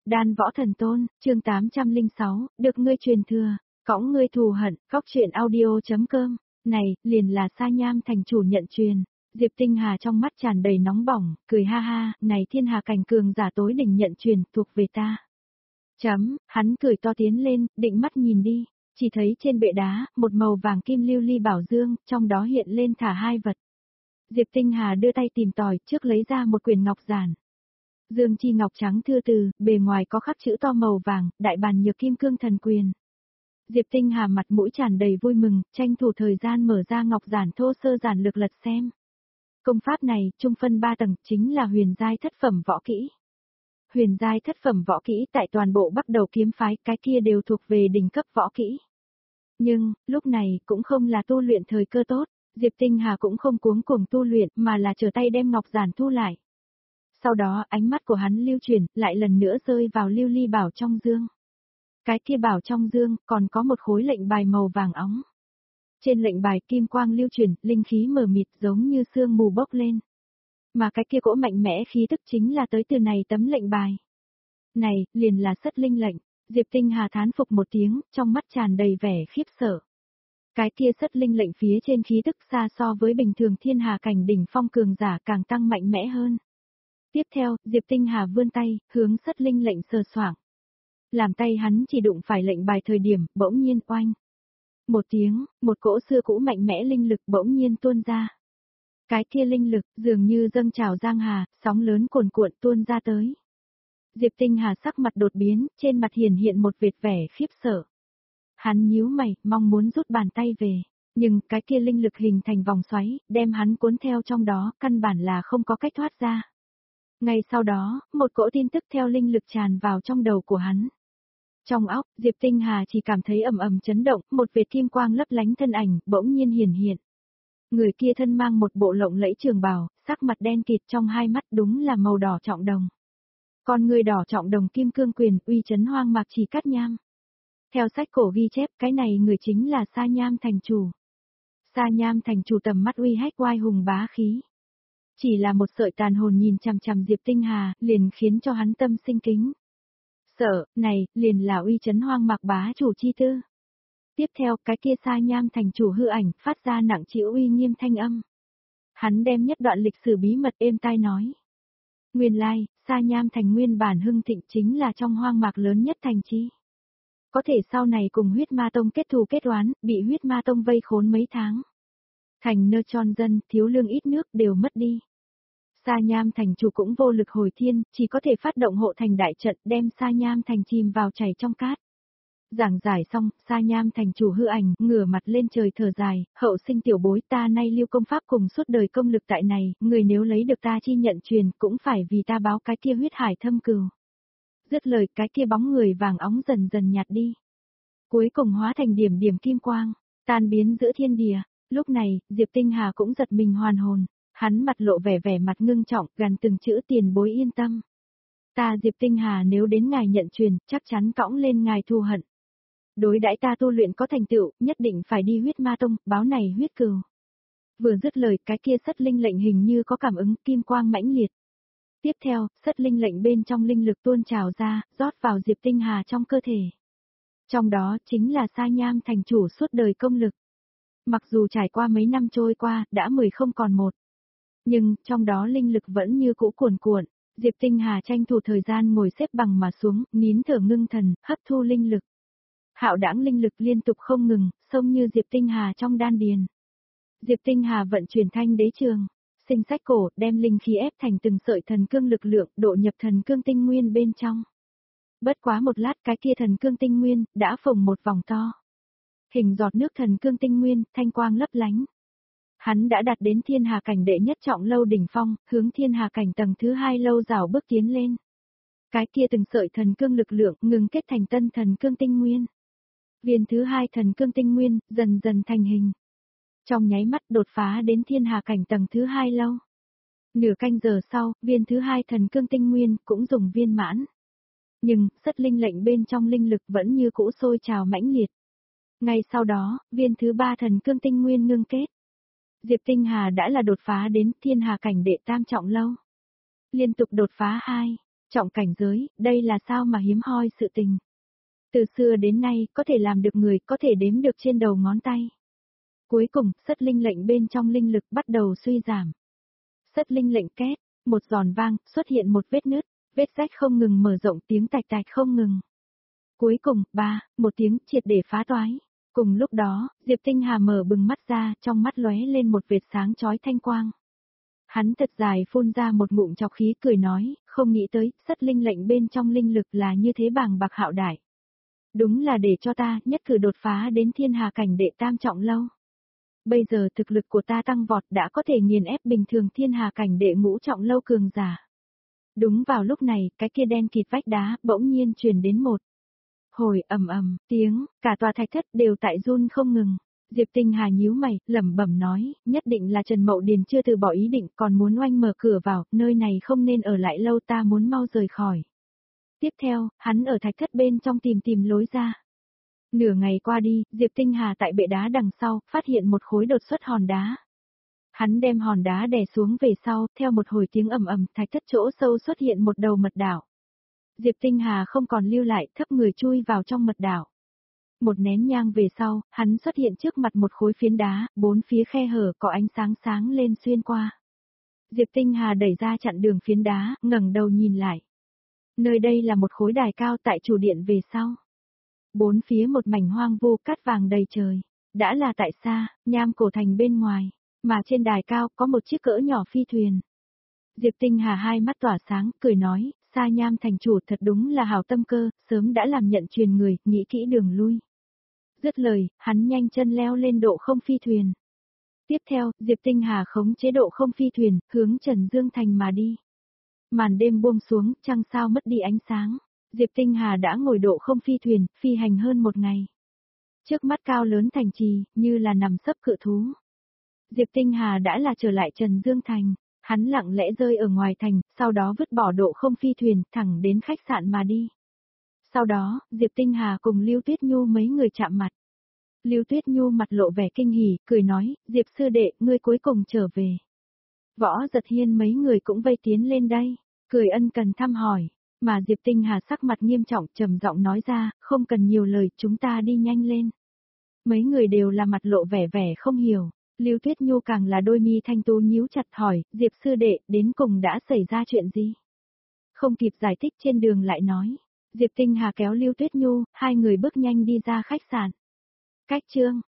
Đan Võ Thần Tôn, chương 806, được ngươi truyền thừa, cõng ngươi thù hận, góc truyện audio.com, này, liền là Sa Nham thành chủ nhận truyền. Diệp Tinh Hà trong mắt tràn đầy nóng bỏng, cười ha ha, này thiên hà cảnh cường giả tối đỉnh nhận truyền, thuộc về ta. Hắn cười to tiến lên, định mắt nhìn đi, chỉ thấy trên bệ đá, một màu vàng kim lưu ly bảo dương, trong đó hiện lên thả hai vật. Diệp Tinh Hà đưa tay tìm tòi, trước lấy ra một quyển ngọc giản. Dương chi ngọc trắng thưa từ, bề ngoài có khắc chữ to màu vàng, đại bàn nhược kim cương thần quyền. Diệp Tinh Hà mặt mũi tràn đầy vui mừng, tranh thủ thời gian mở ra ngọc giản thô sơ giản lược lật xem. Công pháp này, trung phân 3 tầng, chính là huyền giai thất phẩm võ kỹ. Huyền giai thất phẩm võ kỹ tại toàn bộ Bắc Đầu kiếm phái, cái kia đều thuộc về đỉnh cấp võ kỹ. Nhưng, lúc này cũng không là tu luyện thời cơ tốt, Diệp Tinh Hà cũng không cuống cuồng tu luyện mà là trở tay đem ngọc giản thu lại. Sau đó ánh mắt của hắn lưu chuyển, lại lần nữa rơi vào lưu ly bảo trong dương. Cái kia bảo trong dương còn có một khối lệnh bài màu vàng óng. Trên lệnh bài kim quang lưu chuyển, linh khí mờ mịt giống như sương mù bốc lên. Mà cái kia cỗ mạnh mẽ khí tức chính là tới từ này tấm lệnh bài. Này, liền là sất linh lệnh, Diệp Tinh Hà thán phục một tiếng, trong mắt tràn đầy vẻ khiếp sợ. Cái kia sất linh lệnh phía trên khí tức xa so với bình thường thiên hà cảnh đỉnh phong cường giả càng tăng mạnh mẽ hơn. Tiếp theo, Diệp Tinh Hà vươn tay, hướng sất linh lệnh sờ soạng. Làm tay hắn chỉ đụng phải lệnh bài thời điểm, bỗng nhiên oanh. Một tiếng, một cỗ xưa cũ mạnh mẽ linh lực bỗng nhiên tuôn ra. Cái kia linh lực, dường như dâng trào giang hà, sóng lớn cuồn cuộn tuôn ra tới. Diệp Tinh Hà sắc mặt đột biến, trên mặt hiện một vệt vẻ khiếp sợ. Hắn nhíu mày, mong muốn rút bàn tay về, nhưng cái kia linh lực hình thành vòng xoáy, đem hắn cuốn theo trong đó, căn bản là không có cách thoát ra. Ngay sau đó, một cỗ tin tức theo linh lực tràn vào trong đầu của hắn. Trong óc, Diệp Tinh Hà chỉ cảm thấy ầm ầm chấn động, một vệt kim quang lấp lánh thân ảnh, bỗng nhiên hiện. Người kia thân mang một bộ lộng lẫy trường bào, sắc mặt đen kịt, trong hai mắt đúng là màu đỏ trọng đồng. Con người đỏ trọng đồng kim cương quyền, uy chấn hoang mạc Chỉ Cát Nham. Theo sách cổ ghi chép, cái này người chính là Sa Nham thành chủ. Sa Nham thành chủ tầm mắt uy hách oai hùng bá khí. Chỉ là một sợi tàn hồn nhìn chằm chằm Diệp Tinh Hà, liền khiến cho hắn tâm sinh kính. Sợ, này, liền là uy chấn hoang mạc bá chủ chi tư. Tiếp theo, cái kia Sa Nham thành chủ hư ảnh, phát ra nặng trĩu uy nghiêm thanh âm. Hắn đem nhất đoạn lịch sử bí mật êm tai nói. Nguyên lai, Sa Nham thành nguyên bản hưng thịnh chính là trong hoang mạc lớn nhất thành chi. Có thể sau này cùng huyết ma tông kết thù kết oán, bị huyết ma tông vây khốn mấy tháng. Thành nơ tròn dân, thiếu lương ít nước đều mất đi. Sa Nham thành chủ cũng vô lực hồi thiên, chỉ có thể phát động hộ thành đại trận đem Sa Nham thành chìm vào chảy trong cát. Giảng giải xong, Sa Nham thành chủ hư ảnh, ngửa mặt lên trời thở dài, hậu sinh tiểu bối ta nay lưu công pháp cùng suốt đời công lực tại này, người nếu lấy được ta chi nhận truyền cũng phải vì ta báo cái kia huyết hải thâm cừu. Dứt lời cái kia bóng người vàng óng dần dần nhạt đi. Cuối cùng hóa thành điểm điểm kim quang, tan biến giữa thiên địa. Lúc này, Diệp Tinh Hà cũng giật mình hoàn hồn, hắn mặt lộ vẻ mặt ngưng trọng, gần từng chữ tiền bối yên tâm. Ta Diệp Tinh Hà nếu đến ngài nhận truyền, chắc chắn cõng lên ngài thù hận. Đối đãi ta tu luyện có thành tựu, nhất định phải đi huyết ma tông, báo này huyết cừu. Vừa dứt lời, cái kia sất linh lệnh hình như có cảm ứng, kim quang mãnh liệt. Tiếp theo, sất linh lệnh bên trong linh lực tuôn trào ra, rót vào Diệp Tinh Hà trong cơ thể. Trong đó, chính là Sa Nham thành chủ suốt đời công lực. Mặc dù trải qua mấy năm trôi qua, đã 10 không còn một. Nhưng, trong đó linh lực vẫn như cũ cuồn cuộn. Diệp Tinh Hà tranh thủ thời gian ngồi xếp bằng mà xuống, nín thở ngưng thần, hấp thu linh lực. Hạo đãng linh lực liên tục không ngừng, xông như Diệp Tinh Hà trong đan điền. Diệp Tinh Hà vận chuyển thanh đế trường, sinh sách cổ, đem linh khí ép thành từng sợi thần cương lực lượng, độ nhập thần cương tinh nguyên bên trong. Bất quá một lát cái kia thần cương tinh nguyên, đã phồng một vòng to. Hình giọt nước thần cương tinh nguyên, thanh quang lấp lánh. Hắn đã đạt đến thiên hà cảnh đệ nhất trọng lâu đỉnh phong, hướng thiên hà cảnh tầng thứ 2 lâu rào bước tiến lên. Cái kia từng sợi thần cương lực lượng ngừng kết thành tân thần cương tinh nguyên. Viên thứ 2 thần cương tinh nguyên, dần dần thành hình. Trong nháy mắt đột phá đến thiên hà cảnh tầng thứ 2 lâu. Nửa canh giờ sau, viên thứ 2 thần cương tinh nguyên cũng dùng viên mãn. Nhưng, sất linh lệnh bên trong linh lực vẫn như cũ sôi trào mãnh liệt. Ngay sau đó, viên thứ 3 thần cương tinh nguyên ngưng kết. Diệp Tinh Hà đã là đột phá đến thiên hà cảnh đệ tam trọng lâu. Liên tục đột phá 2, Trọng cảnh giới, đây là sao mà hiếm hoi sự tình. Từ xưa đến nay, có thể làm được người, có thể đếm được trên đầu ngón tay. Cuối cùng, sất linh lệnh bên trong linh lực bắt đầu suy giảm. Sất linh lệnh két, một giòn vang, xuất hiện một vết nứt, vết rách không ngừng mở rộng, tiếng tạch tạch không ngừng. Cuối cùng, một tiếng triệt để phá toái. Cùng lúc đó, Diệp Tinh Hà mở bừng mắt ra, trong mắt lóe lên một vệt sáng chói thanh quang. Hắn thật dài phun ra một ngụm trọc khí cười nói, không nghĩ tới, sất linh lệnh bên trong linh lực là như thế bàng bạc hạo đại. Đúng là để cho ta nhất cử đột phá đến thiên hà cảnh đệ tam trọng lâu. Bây giờ thực lực của ta tăng vọt đã có thể nghiền ép bình thường thiên hà cảnh đệ ngũ trọng lâu cường giả. Đúng vào lúc này, cái kia đen kịt vách đá bỗng nhiên truyền đến một hồi ầm tiếng, cả tòa thạch thất đều tại run không ngừng. Diệp Tinh Hà nhíu mày, lẩm bẩm nói, nhất định là Trần Mậu Điền chưa từ bỏ ý định, còn muốn oanh mở cửa vào, nơi này không nên ở lại lâu, ta muốn mau rời khỏi. Tiếp theo, hắn ở thạch thất bên trong tìm lối ra. Nửa ngày qua đi, Diệp Tinh Hà tại bệ đá đằng sau, phát hiện một khối đột xuất hòn đá. Hắn đem hòn đá đè xuống về sau, theo một hồi tiếng ầm, thạch thất chỗ sâu xuất hiện một đầu mật đảo. Diệp Tinh Hà không còn lưu lại, thấp người chui vào trong mật đảo. Một nén nhang về sau, hắn xuất hiện trước mặt một khối phiến đá, bốn phía khe hở có ánh sáng sáng lên xuyên qua. Diệp Tinh Hà đẩy ra chặn đường phiến đá, ngẩng đầu nhìn lại. Nơi đây là một khối đài cao tại chủ điện về sau. Bốn phía một mảnh hoang vu, cát vàng đầy trời. Đã là tại xa, nham cổ thành bên ngoài, mà trên đài cao có một chiếc cỡ nhỏ phi thuyền. Diệp Tinh Hà hai mắt tỏa sáng, cười nói, Sa Nham thành chủ thật đúng là hảo tâm cơ, sớm đã làm nhận truyền người, nghĩ kỹ đường lui. Dứt lời, hắn nhanh chân leo lên độ không phi thuyền. Tiếp theo, Diệp Tinh Hà khống chế độ không phi thuyền, hướng Trần Dương Thành mà đi. Màn đêm buông xuống, trăng sao mất đi ánh sáng. Diệp Tinh Hà đã ngồi độ không phi thuyền, phi hành hơn một ngày. Trước mắt cao lớn thành trì, như là nằm sấp cự thú. Diệp Tinh Hà đã là trở lại Trần Dương Thành. Hắn lặng lẽ rơi ở ngoài thành, sau đó vứt bỏ độ không phi thuyền, thẳng đến khách sạn mà đi. Sau đó, Diệp Tinh Hà cùng Lưu Tuyết Nhu mấy người chạm mặt. Lưu Tuyết Nhu mặt lộ vẻ kinh hỉ, cười nói, Diệp sư đệ, ngươi cuối cùng trở về. Võ Giật Hiên mấy người cũng vây tiến lên đây, cười ân cần thăm hỏi, mà Diệp Tinh Hà sắc mặt nghiêm trọng trầm giọng nói ra, không cần nhiều lời, chúng ta đi nhanh lên. Mấy người đều là mặt lộ vẻ vẻ không hiểu, Lưu Tuyết Nhu càng là đôi mi thanh tú nhíu chặt hỏi, Diệp sư đệ, đến cùng đã xảy ra chuyện gì? Không kịp giải thích trên đường lại nói, Diệp Tinh Hà kéo Lưu Tuyết Nhu, hai người bước nhanh đi ra khách sạn. Cách chương